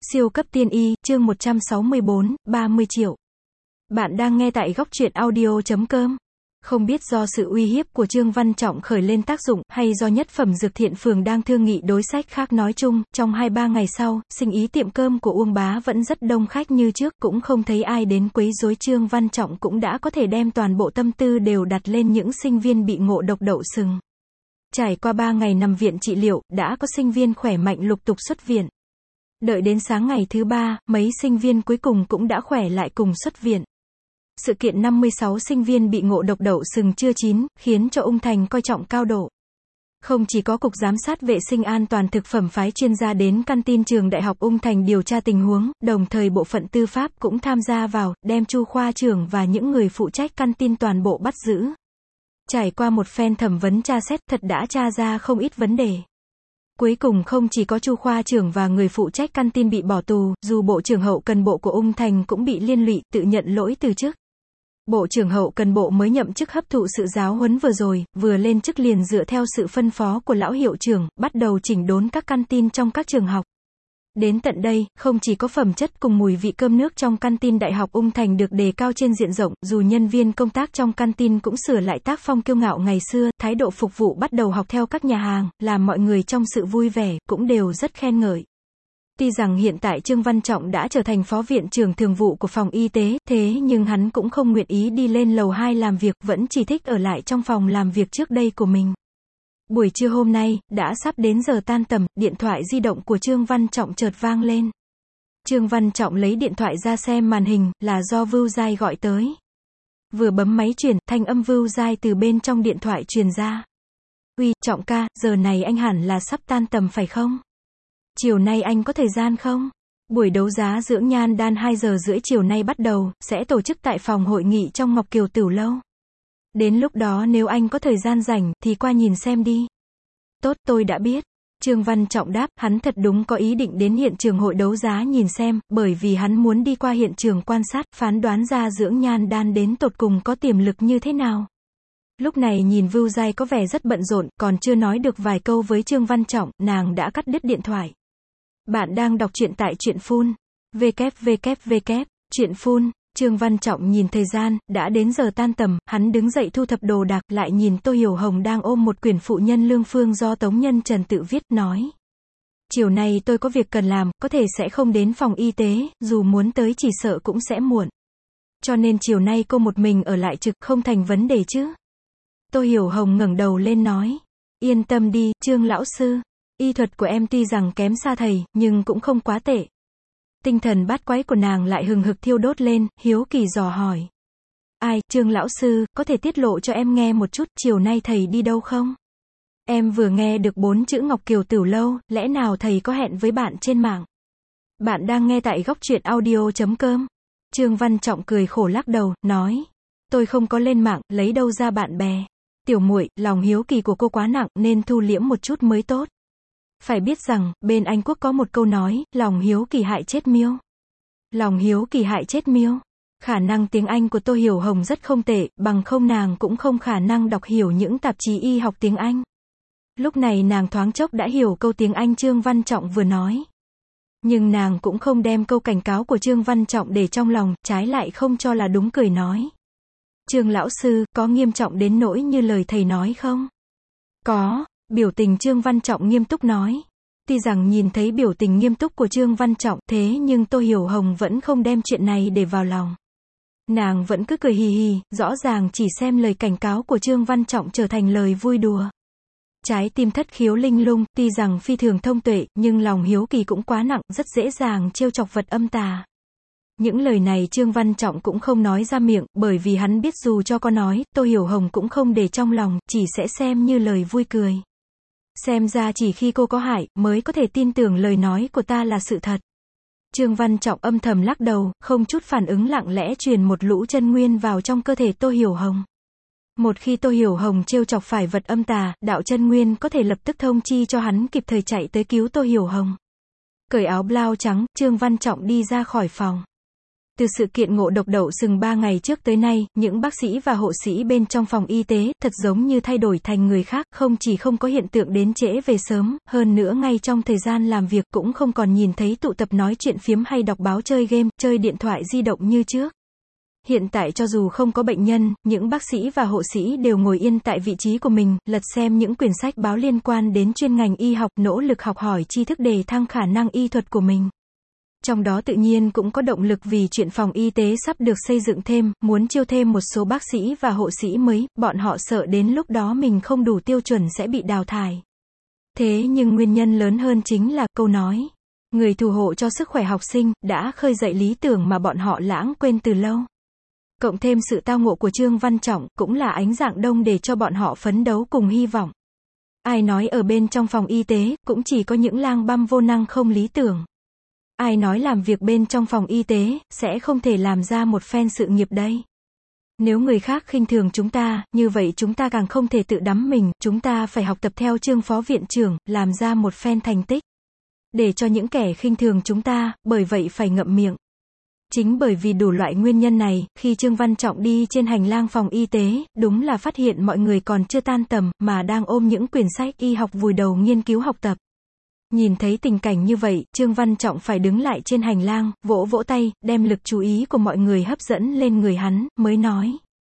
Siêu cấp tiên y, chương 164, 30 triệu. Bạn đang nghe tại góc truyện audio.com. Không biết do sự uy hiếp của Trương Văn Trọng khởi lên tác dụng, hay do nhất phẩm dược thiện phường đang thương nghị đối sách khác nói chung, trong 2-3 ngày sau, sinh ý tiệm cơm của Uông Bá vẫn rất đông khách như trước, cũng không thấy ai đến quấy rối. Trương Văn Trọng cũng đã có thể đem toàn bộ tâm tư đều đặt lên những sinh viên bị ngộ độc đậu sừng. Trải qua 3 ngày nằm viện trị liệu, đã có sinh viên khỏe mạnh lục tục xuất viện. Đợi đến sáng ngày thứ 3, mấy sinh viên cuối cùng cũng đã khỏe lại cùng xuất viện. Sự kiện 56 sinh viên bị ngộ độc đậu sừng chưa chín, khiến cho Ung Thành coi trọng cao độ. Không chỉ có Cục Giám sát Vệ sinh An toàn Thực phẩm phái chuyên gia đến canteen trường Đại học Ung Thành điều tra tình huống, đồng thời Bộ phận Tư pháp cũng tham gia vào, đem Chu khoa trưởng và những người phụ trách canteen toàn bộ bắt giữ. Trải qua một phen thẩm vấn tra xét, thật đã tra ra không ít vấn đề. Cuối cùng không chỉ có Chu khoa trưởng và người phụ trách canteen bị bỏ tù, dù Bộ trưởng Hậu Cần Bộ của Ung Thành cũng bị liên lụy, tự nhận lỗi từ chức. Bộ trưởng Hậu Cần Bộ mới nhậm chức hấp thụ sự giáo huấn vừa rồi, vừa lên chức liền dựa theo sự phân phó của lão hiệu trưởng, bắt đầu chỉnh đốn các canteen trong các trường học. Đến tận đây, không chỉ có phẩm chất cùng mùi vị cơm nước trong canteen Đại học Ung Thành được đề cao trên diện rộng, dù nhân viên công tác trong canteen cũng sửa lại tác phong kiêu ngạo ngày xưa, thái độ phục vụ bắt đầu học theo các nhà hàng, làm mọi người trong sự vui vẻ, cũng đều rất khen ngợi. Tuy rằng hiện tại Trương Văn Trọng đã trở thành phó viện trưởng thường vụ của phòng y tế, thế nhưng hắn cũng không nguyện ý đi lên lầu 2 làm việc, vẫn chỉ thích ở lại trong phòng làm việc trước đây của mình. Buổi trưa hôm nay, đã sắp đến giờ tan tầm, điện thoại di động của Trương Văn Trọng chợt vang lên. Trương Văn Trọng lấy điện thoại ra xem màn hình, là do Vưu Giai gọi tới. Vừa bấm máy truyền, thanh âm Vưu Giai từ bên trong điện thoại truyền ra. Uy, Trọng ca, giờ này anh hẳn là sắp tan tầm phải không? Chiều nay anh có thời gian không? Buổi đấu giá dưỡng nhan đan 2 giờ rưỡi chiều nay bắt đầu, sẽ tổ chức tại phòng hội nghị trong Ngọc Kiều Tửu Lâu. Đến lúc đó nếu anh có thời gian rảnh, thì qua nhìn xem đi. Tốt, tôi đã biết. Trương Văn Trọng đáp, hắn thật đúng có ý định đến hiện trường hội đấu giá nhìn xem, bởi vì hắn muốn đi qua hiện trường quan sát, phán đoán ra dưỡng nhan đan đến tột cùng có tiềm lực như thế nào. Lúc này nhìn Vưu Giai có vẻ rất bận rộn, còn chưa nói được vài câu với Trương Văn Trọng, nàng đã cắt đứt điện thoại. Bạn đang đọc truyện tại Truyện Phun. www. Truyện Phun. Trương Văn Trọng nhìn thời gian, đã đến giờ tan tầm, hắn đứng dậy thu thập đồ đạc, lại nhìn Tô Hiểu Hồng đang ôm một quyển phụ nhân lương phương do Tống Nhân Trần tự viết, nói. Chiều nay tôi có việc cần làm, có thể sẽ không đến phòng y tế, dù muốn tới chỉ sợ cũng sẽ muộn. Cho nên chiều nay cô một mình ở lại trực, không thành vấn đề chứ? Tô Hiểu Hồng ngẩng đầu lên nói. Yên tâm đi, Trương lão sư. Y thuật của em tuy rằng kém xa thầy, nhưng cũng không quá tệ. Tinh thần bát quái của nàng lại hừng hực thiêu đốt lên, hiếu kỳ dò hỏi. Ai, Trương lão sư, có thể tiết lộ cho em nghe một chút, chiều nay thầy đi đâu không? Em vừa nghe được 4 chữ Ngọc Kiều Tửu Lâu, lẽ nào thầy có hẹn với bạn trên mạng? Bạn đang nghe tại góc truyện audio.com. Trương Văn Trọng cười khổ lắc đầu, nói. Tôi không có lên mạng, lấy đâu ra bạn bè. Tiểu muội, lòng hiếu kỳ của cô quá nặng, nên thu liễm một chút mới tốt. Phải biết rằng, bên Anh Quốc có một câu nói, lòng hiếu kỳ hại chết miêu. Lòng hiếu kỳ hại chết miêu. Khả năng tiếng Anh của Tô Hiểu Hồng rất không tệ, bằng không nàng cũng không khả năng đọc hiểu những tạp chí y học tiếng Anh. Lúc này nàng thoáng chốc đã hiểu câu tiếng Anh Trương Văn Trọng vừa nói. Nhưng nàng cũng không đem câu cảnh cáo của Trương Văn Trọng để trong lòng, trái lại không cho là đúng, cười nói. Trương lão sư, có nghiêm trọng đến nỗi như lời thầy nói không? Có. Biểu tình Trương Văn Trọng nghiêm túc nói. Tuy rằng nhìn thấy biểu tình nghiêm túc của Trương Văn Trọng, thế nhưng Tô Hiểu Hồng vẫn không đem chuyện này để vào lòng. Nàng vẫn cứ cười hì hì, rõ ràng chỉ xem lời cảnh cáo của Trương Văn Trọng trở thành lời vui đùa. Trái tim thất khiếu linh lung, tuy rằng phi thường thông tuệ, nhưng lòng hiếu kỳ cũng quá nặng, rất dễ dàng trêu chọc vật âm tà. Những lời này Trương Văn Trọng cũng không nói ra miệng, bởi vì hắn biết dù cho có nói, Tô Hiểu Hồng cũng không để trong lòng, chỉ sẽ xem như lời vui cười. Xem ra chỉ khi cô có hại, mới có thể tin tưởng lời nói của ta là sự thật. Trương Văn Trọng âm thầm lắc đầu, không chút phản ứng, lặng lẽ truyền một lũ chân nguyên vào trong cơ thể Tô Hiểu Hồng. Một khi Tô Hiểu Hồng trêu chọc phải vật âm tà, đạo chân nguyên có thể lập tức thông chi cho hắn kịp thời chạy tới cứu Tô Hiểu Hồng. Cởi áo blau trắng, Trương Văn Trọng đi ra khỏi phòng. Từ sự kiện ngộ độc đậu sừng 3 ngày trước tới nay, những bác sĩ và hộ sĩ bên trong phòng y tế, thật giống như thay đổi thành người khác, không chỉ không có hiện tượng đến trễ về sớm, hơn nữa ngay trong thời gian làm việc cũng không còn nhìn thấy tụ tập nói chuyện phiếm hay đọc báo chơi game, chơi điện thoại di động như trước. Hiện tại cho dù không có bệnh nhân, những bác sĩ và hộ sĩ đều ngồi yên tại vị trí của mình, lật xem những quyển sách báo liên quan đến chuyên ngành y học, nỗ lực học hỏi tri thức để thăng khả năng y thuật của mình. Trong đó tự nhiên cũng có động lực vì chuyện phòng y tế sắp được xây dựng thêm, muốn chiêu thêm một số bác sĩ và hộ sĩ mới, bọn họ sợ đến lúc đó mình không đủ tiêu chuẩn sẽ bị đào thải. Thế nhưng nguyên nhân lớn hơn chính là câu nói, người thủ hộ cho sức khỏe học sinh, đã khơi dậy lý tưởng mà bọn họ lãng quên từ lâu. Cộng thêm sự tao ngộ của Trương Văn Trọng, cũng là ánh dạng đông để cho bọn họ phấn đấu cùng hy vọng. Ai nói ở bên trong phòng y tế, cũng chỉ có những lang băm vô năng không lý tưởng. Ai nói làm việc bên trong phòng y tế, sẽ không thể làm ra một phen sự nghiệp đây. Nếu người khác khinh thường chúng ta, như vậy chúng ta càng không thể tự đắm mình, chúng ta phải học tập theo Trương Phó Viện trưởng, làm ra một phen thành tích. Để cho những kẻ khinh thường chúng ta, bởi vậy phải ngậm miệng. Chính bởi vì đủ loại nguyên nhân này, khi Trương Văn Trọng đi trên hành lang phòng y tế, đúng là phát hiện mọi người còn chưa tan tầm, mà đang ôm những quyển sách y học vùi đầu nghiên cứu học tập. Nhìn thấy tình cảnh như vậy, Trương Văn Trọng phải đứng lại trên hành lang, vỗ vỗ tay, đem lực chú ý của mọi người hấp dẫn lên người hắn, mới nói.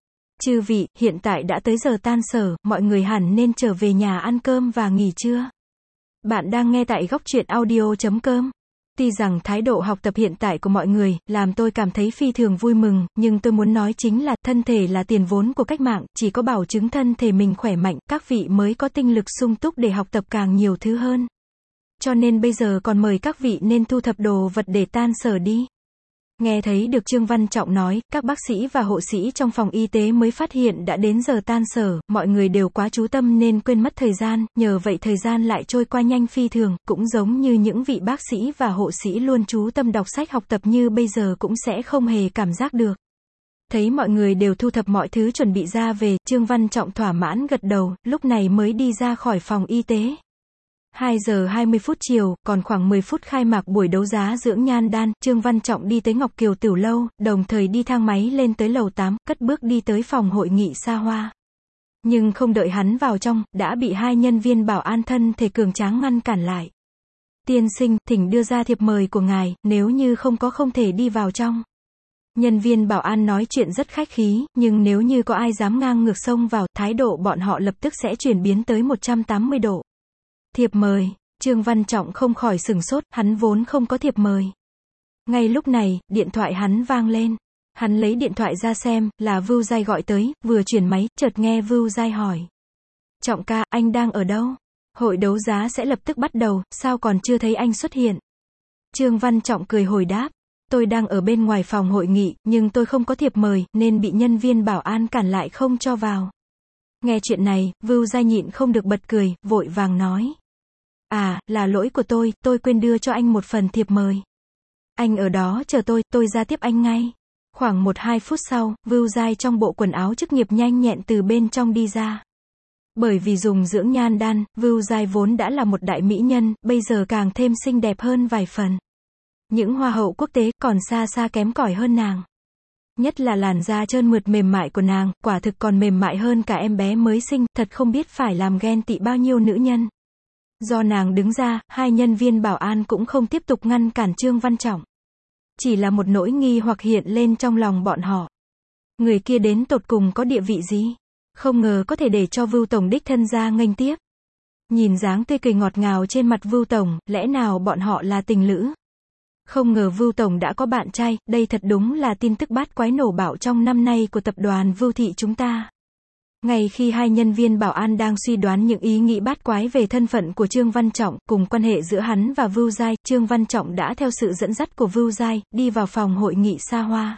Chư vị, hiện tại đã tới giờ tan sở, mọi người hẳn nên trở về nhà ăn cơm và nghỉ trưa. Bạn đang nghe tại góc truyện audio.com. Tuy rằng thái độ học tập hiện tại của mọi người, làm tôi cảm thấy phi thường vui mừng, nhưng tôi muốn nói chính là, thân thể là tiền vốn của cách mạng, chỉ có bảo chứng thân thể mình khỏe mạnh, các vị mới có tinh lực sung túc để học tập càng nhiều thứ hơn. Cho nên bây giờ còn mời các vị nên thu thập đồ vật để tan sở đi. Nghe thấy được Trương Văn Trọng nói, các bác sĩ và hộ sĩ trong phòng y tế mới phát hiện đã đến giờ tan sở, mọi người đều quá chú tâm nên quên mất thời gian, nhờ vậy thời gian lại trôi qua nhanh phi thường, cũng giống như những vị bác sĩ và hộ sĩ luôn chú tâm đọc sách học tập như bây giờ cũng sẽ không hề cảm giác được. Thấy mọi người đều thu thập mọi thứ chuẩn bị ra về, Trương Văn Trọng thỏa mãn gật đầu, lúc này mới đi ra khỏi phòng y tế. 2 giờ 20 phút chiều, còn khoảng 10 phút khai mạc buổi đấu giá dưỡng nhan đan, Trương Văn Trọng đi tới Ngọc Kiều Tửu Lâu, đồng thời đi thang máy lên tới lầu 8, cất bước đi tới phòng hội nghị xa hoa. Nhưng không đợi hắn vào trong, đã bị 2 nhân viên bảo an thân thể cường tráng ngăn cản lại. Tiên sinh, thỉnh đưa ra thiệp mời của ngài, nếu như không thể đi vào trong. Nhân viên bảo an nói chuyện rất khách khí, nhưng nếu như có ai dám ngang ngược xông vào, thái độ bọn họ lập tức sẽ chuyển biến tới 180 độ. Thiệp mời, Trương Văn Trọng không khỏi sửng sốt, hắn vốn không có thiệp mời. Ngay lúc này, điện thoại hắn vang lên. Hắn lấy điện thoại ra xem, là Vưu Giai gọi tới, vừa chuyển máy, chợt nghe Vưu Giai hỏi. Trọng ca, anh đang ở đâu? Hội đấu giá sẽ lập tức bắt đầu, sao còn chưa thấy anh xuất hiện? Trương Văn Trọng cười hồi đáp. Tôi đang ở bên ngoài phòng hội nghị, nhưng tôi không có thiệp mời, nên bị nhân viên bảo an cản lại không cho vào. Nghe chuyện này, Vưu Giai nhịn không được bật cười, vội vàng nói. À, là lỗi của tôi quên đưa cho anh một phần thiệp mời. Anh ở đó chờ tôi ra tiếp anh ngay. Khoảng 1-2 phút sau, Vưu Giai trong bộ quần áo chức nghiệp nhanh nhẹn từ bên trong đi ra. Bởi vì dùng dưỡng nhan đan, Vưu Giai vốn đã là một đại mỹ nhân, bây giờ càng thêm xinh đẹp hơn vài phần. Những hoa hậu quốc tế còn xa xa kém cỏi hơn nàng. Nhất là làn da trơn mượt mềm mại của nàng, quả thực còn mềm mại hơn cả em bé mới sinh, thật không biết phải làm ghen tị bao nhiêu nữ nhân. Do nàng đứng ra, 2 nhân viên bảo an cũng không tiếp tục ngăn cản Trương Văn Trọng. Chỉ là một nỗi nghi hoặc hiện lên trong lòng bọn họ. Người kia đến tột cùng có địa vị gì? Không ngờ có thể để cho Vưu Tổng đích thân ra nghênh tiếp. Nhìn dáng tươi cười ngọt ngào trên mặt Vưu Tổng, lẽ nào bọn họ là tình lữ? Không ngờ Vưu Tổng đã có bạn trai, đây thật đúng là tin tức bát quái nổ bạo trong năm nay của tập đoàn Vưu Thị chúng ta. Ngay khi 2 nhân viên bảo an đang suy đoán những ý nghĩ bát quái về thân phận của Trương Văn Trọng, cùng quan hệ giữa hắn và Vưu Giai, Trương Văn Trọng đã theo sự dẫn dắt của Vưu Giai, đi vào phòng hội nghị xa hoa.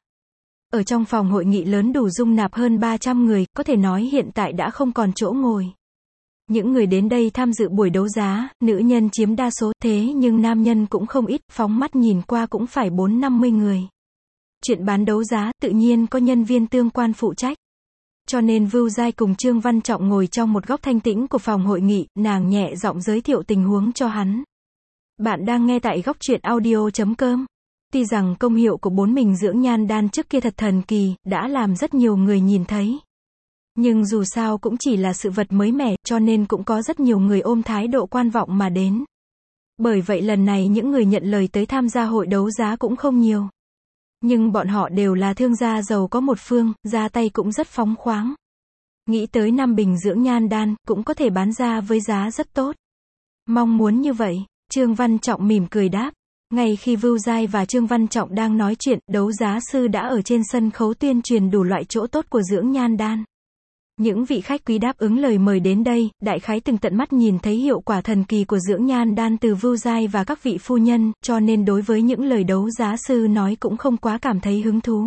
Ở trong phòng hội nghị lớn đủ dung nạp hơn 300 người, có thể nói hiện tại đã không còn chỗ ngồi. Những người đến đây tham dự buổi đấu giá, nữ nhân chiếm đa số, thế nhưng nam nhân cũng không ít, phóng mắt nhìn qua cũng phải 4-50 người. Chuyện bán đấu giá, tự nhiên có nhân viên tương quan phụ trách. Cho nên Vưu Giai cùng Trương Văn Trọng ngồi trong một góc thanh tĩnh của phòng hội nghị, nàng nhẹ giọng giới thiệu tình huống cho hắn. Bạn đang nghe tại góc truyện audio.com. Tuy rằng công hiệu của 4 bình dưỡng nhan đan trước kia thật thần kỳ, đã làm rất nhiều người nhìn thấy. Nhưng dù sao cũng chỉ là sự vật mới mẻ, cho nên cũng có rất nhiều người ôm thái độ quan vọng mà đến. Bởi vậy lần này những người nhận lời tới tham gia hội đấu giá cũng không nhiều. Nhưng bọn họ đều là thương gia giàu có một phương, ra tay cũng rất phóng khoáng. Nghĩ tới 5 bình dưỡng nhan đan, cũng có thể bán ra với giá rất tốt. Mong muốn như vậy, Trương Văn Trọng mỉm cười đáp. Ngay khi Vưu Giai và Trương Văn Trọng đang nói chuyện, đấu giá sư đã ở trên sân khấu tuyên truyền đủ loại chỗ tốt của dưỡng nhan đan. Những vị khách quý đáp ứng lời mời đến đây, đại khái từng tận mắt nhìn thấy hiệu quả thần kỳ của dưỡng nhan đan từ Vưu Giai và các vị phu nhân, cho nên đối với những lời đấu giá sư nói cũng không quá cảm thấy hứng thú.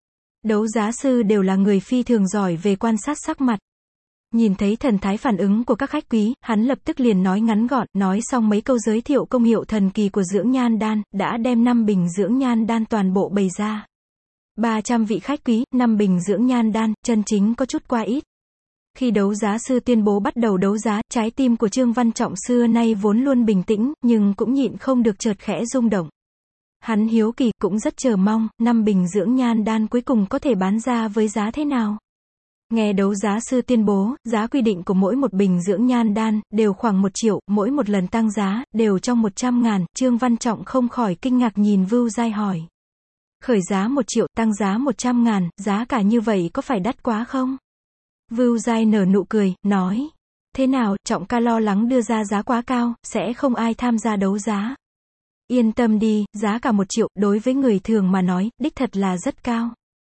Đấu giá sư đều là người phi thường giỏi về quan sát sắc mặt. Nhìn thấy thần thái phản ứng của các khách quý, hắn lập tức liền nói ngắn gọn, nói xong mấy câu giới thiệu công hiệu thần kỳ của dưỡng nhan đan, đã đem 5 bình dưỡng nhan đan toàn bộ bày ra. 300 vị khách quý, 5 bình dưỡng nhan đan, chân chính có chút quá ít. Khi đấu giá sư tuyên bố bắt đầu đấu giá, trái tim của Trương Văn Trọng xưa nay vốn luôn bình tĩnh, nhưng cũng nhịn không được chợt khẽ rung động. Hắn hiếu kỳ, cũng rất chờ mong, 5 bình dưỡng nhan đan cuối cùng có thể bán ra với giá thế nào. Nghe đấu giá sư tuyên bố, giá quy định của mỗi một bình dưỡng nhan đan, đều khoảng 1 triệu, mỗi một lần tăng giá, đều trong 100.000, Trương Văn Trọng không khỏi kinh ngạc nhìn Vưu Giai hỏi. Khởi giá 1 triệu, tăng giá 100.000, giá cả như vậy có phải đắt quá không? Vưu Giai nở nụ cười, nói. Thế nào, Trọng ca lo lắng đưa ra giá quá cao, sẽ không ai tham gia đấu giá. Yên tâm đi, giá cả 1 triệu, đối với người thường mà nói, đích thật là rất cao.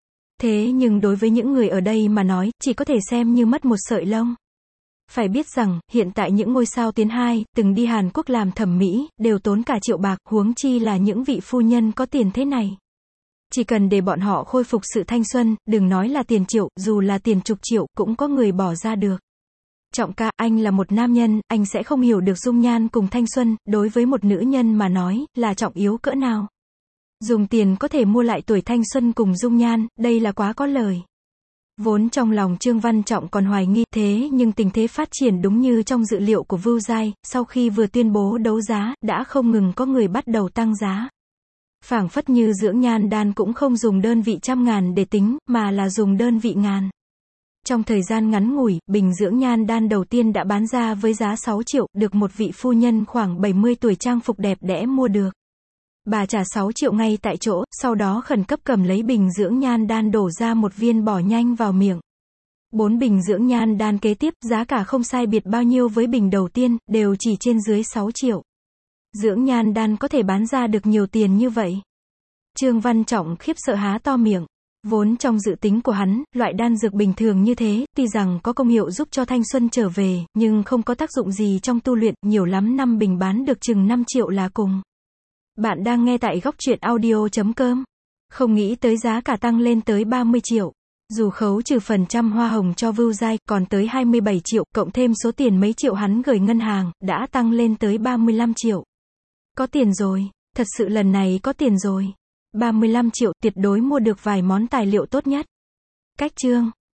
Thế nhưng đối với những người ở đây mà nói, chỉ có thể xem như mất một sợi lông. Phải biết rằng, hiện tại những ngôi sao tiến 2, từng đi Hàn Quốc làm thẩm mỹ, đều tốn cả triệu bạc, huống chi là những vị phu nhân có tiền thế này. Chỉ cần để bọn họ khôi phục sự thanh xuân, đừng nói là tiền triệu, dù là tiền chục triệu, cũng có người bỏ ra được. Trọng ca, anh là một nam nhân, anh sẽ không hiểu được dung nhan cùng thanh xuân, đối với một nữ nhân mà nói, là trọng yếu cỡ nào. Dùng tiền có thể mua lại tuổi thanh xuân cùng dung nhan, đây là quá có lời. Vốn trong lòng Trương Văn Trọng còn hoài nghi, thế nhưng tình thế phát triển đúng như trong dự liệu của Vưu Giai, sau khi vừa tuyên bố đấu giá, đã không ngừng có người bắt đầu tăng giá. Phảng phất như dưỡng nhan đan cũng không dùng đơn vị trăm ngàn để tính, mà là dùng đơn vị ngàn. Trong thời gian ngắn ngủi, bình dưỡng nhan đan đầu tiên đã bán ra với giá 6 triệu, được một vị phu nhân khoảng 70 tuổi trang phục đẹp đẽ mua được. Bà trả 6 triệu ngay tại chỗ, sau đó khẩn cấp cầm lấy bình dưỡng nhan đan đổ ra một viên bỏ nhanh vào miệng. 4 bình dưỡng nhan đan kế tiếp, giá cả không sai biệt bao nhiêu với bình đầu tiên, đều chỉ trên dưới 6 triệu. Dưỡng nhan đan có thể bán ra được nhiều tiền như vậy. Trương Văn Trọng khiếp sợ há to miệng. Vốn trong dự tính của hắn, loại đan dược bình thường như thế, tuy rằng có công hiệu giúp cho thanh xuân trở về, nhưng không có tác dụng gì trong tu luyện, nhiều lắm 5 bình bán được chừng 5 triệu là cùng. Bạn đang nghe tại góc truyện audio.com. Không nghĩ tới giá cả tăng lên tới 30 triệu. Dù khấu trừ phần trăm hoa hồng cho Vưu Giai, còn tới 27 triệu, cộng thêm số tiền mấy triệu hắn gửi ngân hàng, đã tăng lên tới 35 triệu. Có tiền rồi, thật sự lần này có tiền rồi. 35 triệu, tuyệt đối mua được vài món tài liệu tốt nhất. Cách chương